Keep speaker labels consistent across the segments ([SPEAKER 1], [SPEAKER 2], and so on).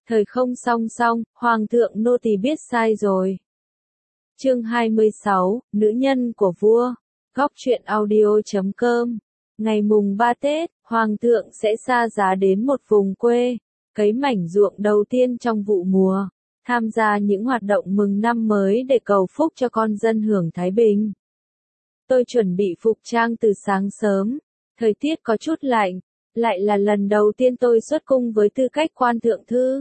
[SPEAKER 1] Thời không song song, Hoàng thượng nô tỳ biết sai rồi. Chương 26, Nữ nhân của vua. Góc truyện audio.com. Ngày mùng 3 Tết, Hoàng thượng sẽ xa giá đến một vùng quê, cấy mảnh ruộng đầu tiên trong vụ mùa, tham gia những hoạt động mừng năm mới để cầu phúc cho con dân hưởng thái bình. Tôi chuẩn bị phục trang từ sáng sớm, thời tiết có chút lạnh, lại là lần đầu tiên tôi xuất cung với tư cách quan thượng thư.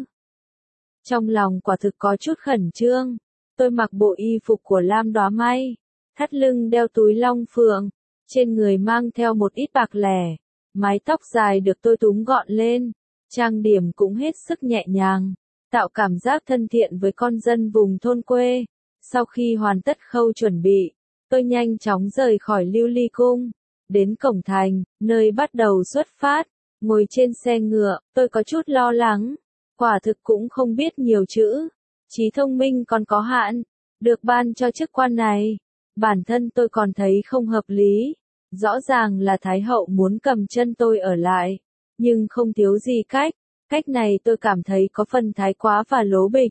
[SPEAKER 1] Trong lòng quả thực có chút khẩn trương, tôi mặc bộ y phục của lam đóa may, thắt lưng đeo túi long phượng, trên người mang theo một ít bạc lẻ, mái tóc dài được tôi túm gọn lên, trang điểm cũng hết sức nhẹ nhàng, tạo cảm giác thân thiện với con dân vùng thôn quê. Sau khi hoàn tất khâu chuẩn bị, tôi nhanh chóng rời khỏi Lưu Ly Cung, đến cổng thành, nơi bắt đầu xuất phát. Ngồi trên xe ngựa, tôi có chút lo lắng, quả thực cũng không biết nhiều chữ, trí thông minh còn có hạn, được ban cho chức quan này, bản thân tôi còn thấy không hợp lý, rõ ràng là Thái hậu muốn cầm chân tôi ở lại, nhưng không thiếu gì cách này tôi cảm thấy có phần thái quá và lố bịch.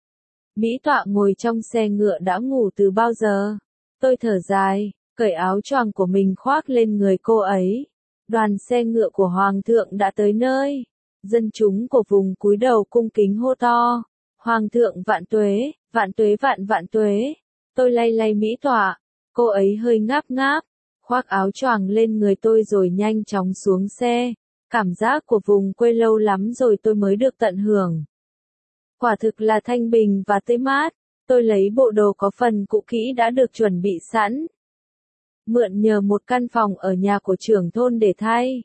[SPEAKER 1] Mỹ tọa ngồi trong xe ngựa đã ngủ từ bao giờ, tôi thở dài, cởi áo choàng của mình khoác lên người cô ấy. Đoàn xe ngựa của Hoàng thượng đã tới nơi, dân chúng của vùng cúi đầu cung kính hô to, Hoàng thượng vạn tuế, vạn tuế vạn vạn tuế. Tôi lay lay Mỹ tọa, cô ấy hơi ngáp ngáp, khoác áo choàng lên người tôi rồi nhanh chóng xuống xe, cảm giác của vùng quê lâu lắm rồi tôi mới được tận hưởng. Quả thực là thanh bình và tươi mát, tôi lấy bộ đồ có phần cũ kỹ đã được chuẩn bị sẵn. Mượn nhờ một căn phòng ở nhà của trưởng thôn để thay.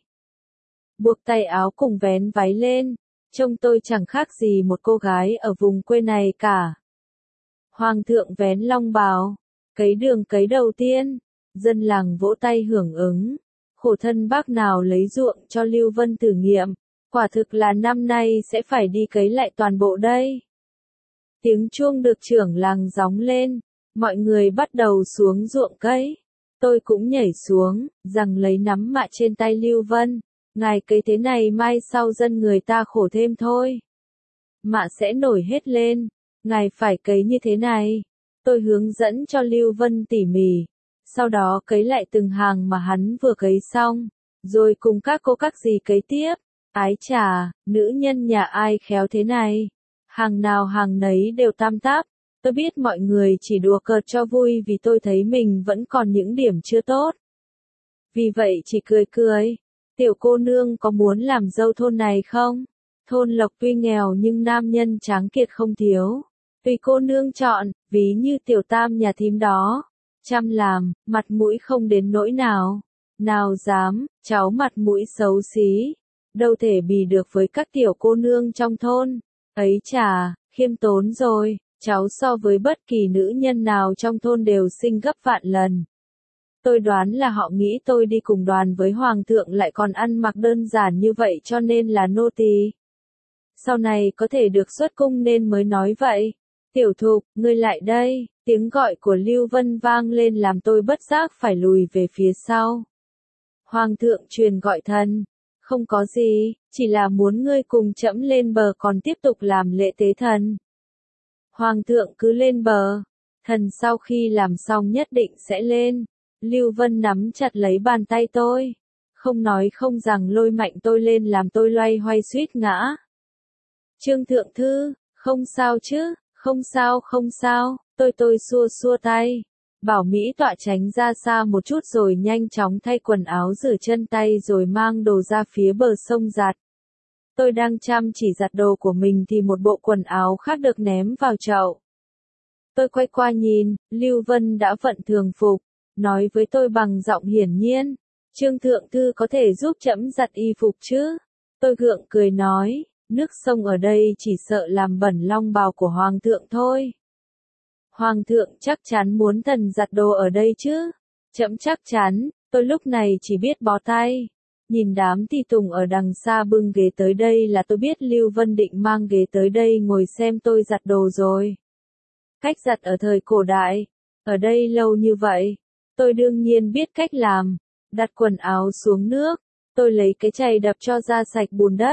[SPEAKER 1] Buộc tay áo cùng vén váy lên, trông tôi chẳng khác gì một cô gái ở vùng quê này cả. Hoàng thượng vén long bào, cấy đường cấy đầu tiên, dân làng vỗ tay hưởng ứng. Khổ thân bác nào lấy ruộng cho Lưu Vân thử nghiệm, quả thực là năm nay sẽ phải đi cấy lại toàn bộ đây. Tiếng chuông được trưởng làng gióng lên, mọi người bắt đầu xuống ruộng cấy. Tôi cũng nhảy xuống, rằng lấy nắm mạ trên tay Lưu Vân, ngài cấy thế này mai sau dân người ta khổ thêm thôi. Mạ sẽ nổi hết lên, ngài phải cấy như thế này. Tôi hướng dẫn cho Lưu Vân tỉ mỉ, sau đó cấy lại từng hàng mà hắn vừa cấy xong, rồi cùng các cô các dì cấy tiếp. Ái chà, nữ nhân nhà ai khéo thế này, hàng nào hàng nấy đều tam táp. Tôi biết mọi người chỉ đùa cợt cho vui vì tôi thấy mình vẫn còn những điểm chưa tốt. Vì vậy chỉ cười, tiểu cô nương có muốn làm dâu thôn này không? Thôn Lộc tuy nghèo nhưng nam nhân tráng kiệt không thiếu. Tùy cô nương chọn, ví như tiểu tam nhà thím đó. Chăm làm, mặt mũi không đến nỗi nào. Nào dám, cháu mặt mũi xấu xí. Đâu thể bì được với các tiểu cô nương trong thôn. Ấy chà, khiêm tốn rồi. Cháu so với bất kỳ nữ nhân nào trong thôn đều xinh gấp vạn lần. Tôi đoán là họ nghĩ tôi đi cùng đoàn với Hoàng thượng lại còn ăn mặc đơn giản như vậy cho nên là nô tỳ. Sau này có thể được xuất cung nên mới nói vậy. Tiểu Thục, ngươi lại đây, tiếng gọi của Lưu Vân vang lên làm tôi bất giác phải lùi về phía sau. Hoàng thượng truyền gọi thần, không có gì, chỉ là muốn ngươi cùng trẫm lên bờ còn tiếp tục làm lễ tế thần. Hoàng thượng cứ lên bờ, thần sau khi làm xong nhất định sẽ lên. Lưu Vân nắm chặt lấy bàn tay tôi, không nói không rằng lôi mạnh tôi lên làm tôi loay hoay suýt ngã. Trương thượng thư, không sao chứ, không sao, tôi xua tay, bảo Mỹ tọa tránh ra xa một chút rồi nhanh chóng thay quần áo rửa chân tay rồi mang đồ ra phía bờ sông giặt. Tôi đang chăm chỉ giặt đồ của mình thì một bộ quần áo khác được ném vào chậu. Tôi quay qua nhìn, Lưu Vân đã vận thường phục, nói với tôi bằng giọng hiển nhiên, Trương thượng thư có thể giúp trẫm giặt y phục chứ? Tôi gượng cười nói, nước sông ở đây chỉ sợ làm bẩn long bào của Hoàng thượng thôi. Hoàng thượng chắc chắn muốn thần giặt đồ ở đây chứ? Trẫm chắc chắn, tôi lúc này chỉ biết bó tay. Nhìn đám tỳ tùng ở đằng xa bưng ghế tới đây là tôi biết Lưu Vân định mang ghế tới đây ngồi xem tôi giặt đồ rồi. Cách giặt ở thời cổ đại, ở đây lâu như vậy, tôi đương nhiên biết cách làm. Đặt quần áo xuống nước, tôi lấy cái chày đập cho ra sạch bùn đất,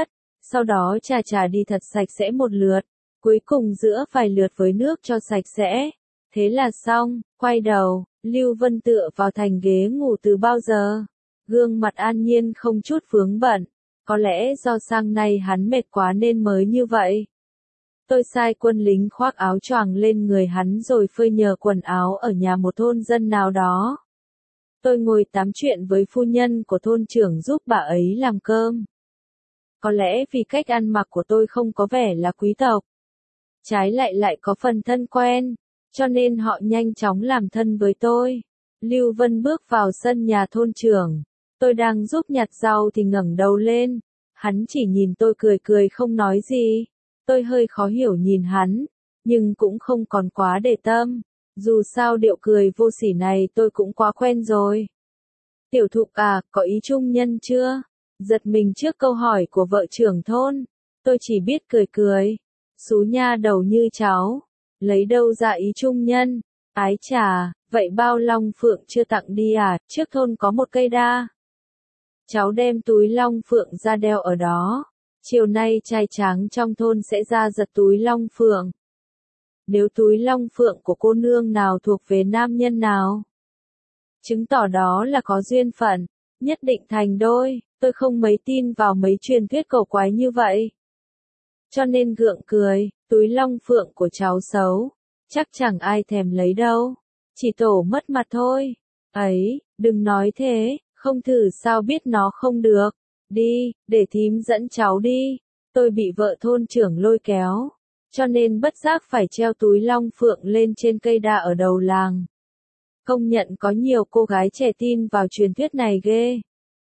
[SPEAKER 1] sau đó chà đi thật sạch sẽ một lượt, cuối cùng rửa vài lượt với nước cho sạch sẽ. Thế là xong, quay đầu, Lưu Vân tựa vào thành ghế ngủ từ bao giờ. Gương mặt an nhiên không chút vướng bận, có lẽ do sang nay hắn mệt quá nên mới như vậy. Tôi sai quân lính khoác áo choàng lên người hắn rồi phơi nhờ quần áo ở nhà một thôn dân nào đó. Tôi ngồi tám chuyện với phu nhân của thôn trưởng giúp bà ấy làm cơm. Có lẽ vì cách ăn mặc của tôi không có vẻ là quý tộc, trái lại có phần thân quen, cho nên họ nhanh chóng làm thân với tôi. Lưu Vân bước vào sân nhà thôn trưởng. Tôi đang giúp nhặt rau thì ngẩng đầu lên. Hắn chỉ nhìn tôi cười không nói gì. Tôi hơi khó hiểu nhìn hắn, nhưng cũng không còn quá để tâm. Dù sao điệu cười vô sỉ này tôi cũng quá quen rồi. Tiểu Thục à, có ý trung nhân chưa? Giật mình trước câu hỏi của vợ trưởng thôn. Tôi chỉ biết cười. Xú nha đầu như cháu. Lấy đâu ra ý trung nhân? Ái chà, vậy bao long phượng chưa tặng đi à? Trước thôn có một cây đa. Cháu đem túi long phượng ra đeo ở đó. Chiều nay trai tráng trong thôn sẽ ra giật túi long phượng. Nếu túi long phượng của cô nương nào thuộc về nam nhân nào, chứng tỏ đó là có duyên phận, nhất định thành đôi. Tôi không mấy tin vào mấy truyền thuyết cổ quái như vậy, cho nên gượng cười. Túi long phượng của cháu xấu, chắc chẳng ai thèm lấy đâu, chỉ tổ mất mặt thôi. Ấy, đừng nói thế, không thử sao biết nó không được. Đi, để thím dẫn cháu đi. Tôi bị vợ thôn trưởng lôi kéo, cho nên bất giác phải treo túi long phượng lên trên cây đa ở đầu làng. Công nhận có nhiều cô gái trẻ tin vào truyền thuyết này ghê.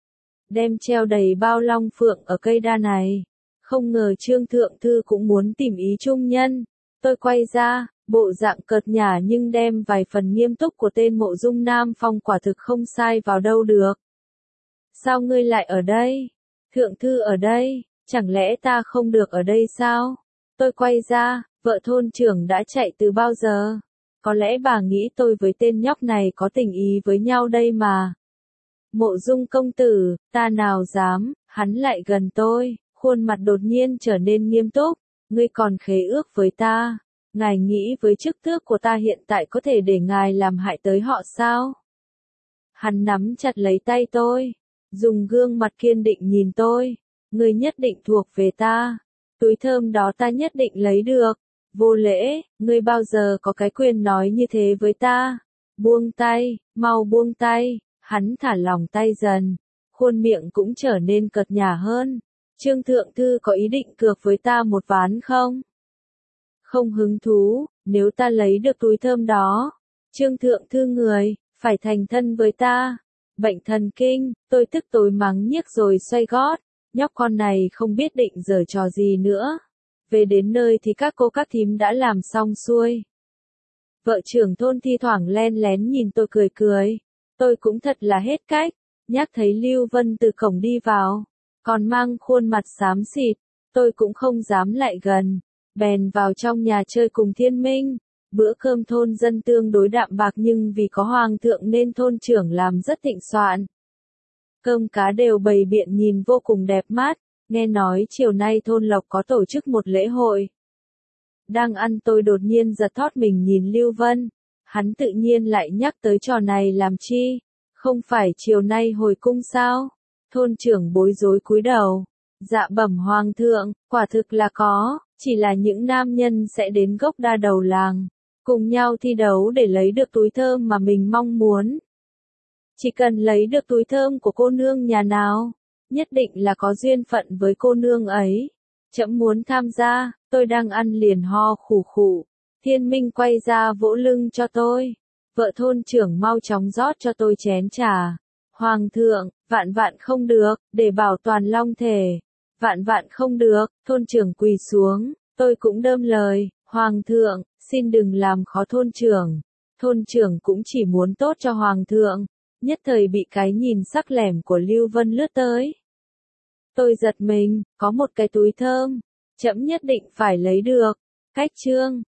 [SPEAKER 1] Đem treo đầy bao long phượng ở cây đa này. Không ngờ Trương Thượng Thư cũng muốn tìm ý trung nhân. Tôi quay ra, bộ dạng cợt nhả nhưng đem vài phần nghiêm túc của tên Mộ Dung Nam Phong quả thực không sai vào đâu được. Sao ngươi lại ở đây? Thượng Thư ở đây, chẳng lẽ ta không được ở đây sao? Tôi quay ra, vợ thôn trưởng đã chạy từ bao giờ? Có lẽ bà nghĩ tôi với tên nhóc này có tình ý với nhau đây mà. Mộ Dung công tử, ta nào dám, hắn lại gần tôi, khuôn mặt đột nhiên trở nên nghiêm túc. Ngươi còn khế ước với ta, ngài nghĩ với chức tước của ta hiện tại có thể để ngài làm hại tới họ sao? Hắn nắm chặt lấy tay tôi, dùng gương mặt kiên định nhìn tôi. Ngươi nhất định thuộc về ta, túi thơm đó ta nhất định lấy được. Vô lễ, ngươi bao giờ có cái quyền nói như thế với ta? Buông tay, mau buông tay. Hắn thả lỏng tay dần, khuôn miệng cũng trở nên cợt nhả hơn. Trương Thượng Thư có ý định cược với ta một ván không? Không hứng thú, nếu ta lấy được túi thơm đó, Trương Thượng Thư người, phải thành thân với ta. Bệnh thần kinh, tôi tức tối mắng nhiếc rồi xoay gót. Nhóc con này không biết định giở trò gì nữa. Về đến nơi thì các cô các thím đã làm xong xuôi. Vợ trưởng thôn thi thoảng len lén nhìn tôi cười. Tôi cũng thật là hết cách, nhắc thấy Lưu Vân từ cổng đi vào, còn mang khuôn mặt xám xịt, tôi cũng không dám lại gần, bèn vào trong nhà chơi cùng Thiên Minh. Bữa cơm thôn dân tương đối đạm bạc nhưng vì có hoàng thượng nên thôn trưởng làm rất thịnh soạn. Cơm cá đều bày biện nhìn vô cùng đẹp mắt, nghe nói chiều nay thôn Lộc có tổ chức một lễ hội. Đang ăn tôi đột nhiên giật thót mình nhìn Lưu Vân. Hắn tự nhiên lại nhắc tới trò này làm chi? Không phải chiều nay hồi cung sao? Thôn trưởng bối rối cúi đầu. Dạ bẩm hoàng thượng, quả thực là có, chỉ là những nam nhân sẽ đến gốc đa đầu làng, cùng nhau thi đấu để lấy được túi thơm mà mình mong muốn. Chỉ cần lấy được túi thơm của cô nương nhà nào, nhất định là có duyên phận với cô nương ấy. Trẫm muốn tham gia, tôi đang ăn liền ho khủ khủ. Thiên Minh quay ra vỗ lưng cho tôi. Vợ thôn trưởng mau chóng rót cho tôi chén trà. Hoàng thượng, vạn không được, để bảo toàn long thể. Vạn không được, thôn trưởng quỳ xuống. Tôi cũng đơm lời, Hoàng thượng, xin đừng làm khó thôn trưởng. Thôn trưởng cũng chỉ muốn tốt cho Hoàng thượng. Nhất thời bị cái nhìn sắc lẻm của Lưu Vân lướt tới. Tôi giật mình, có một cái túi thơm. Trẫm nhất định phải lấy được. Cách chương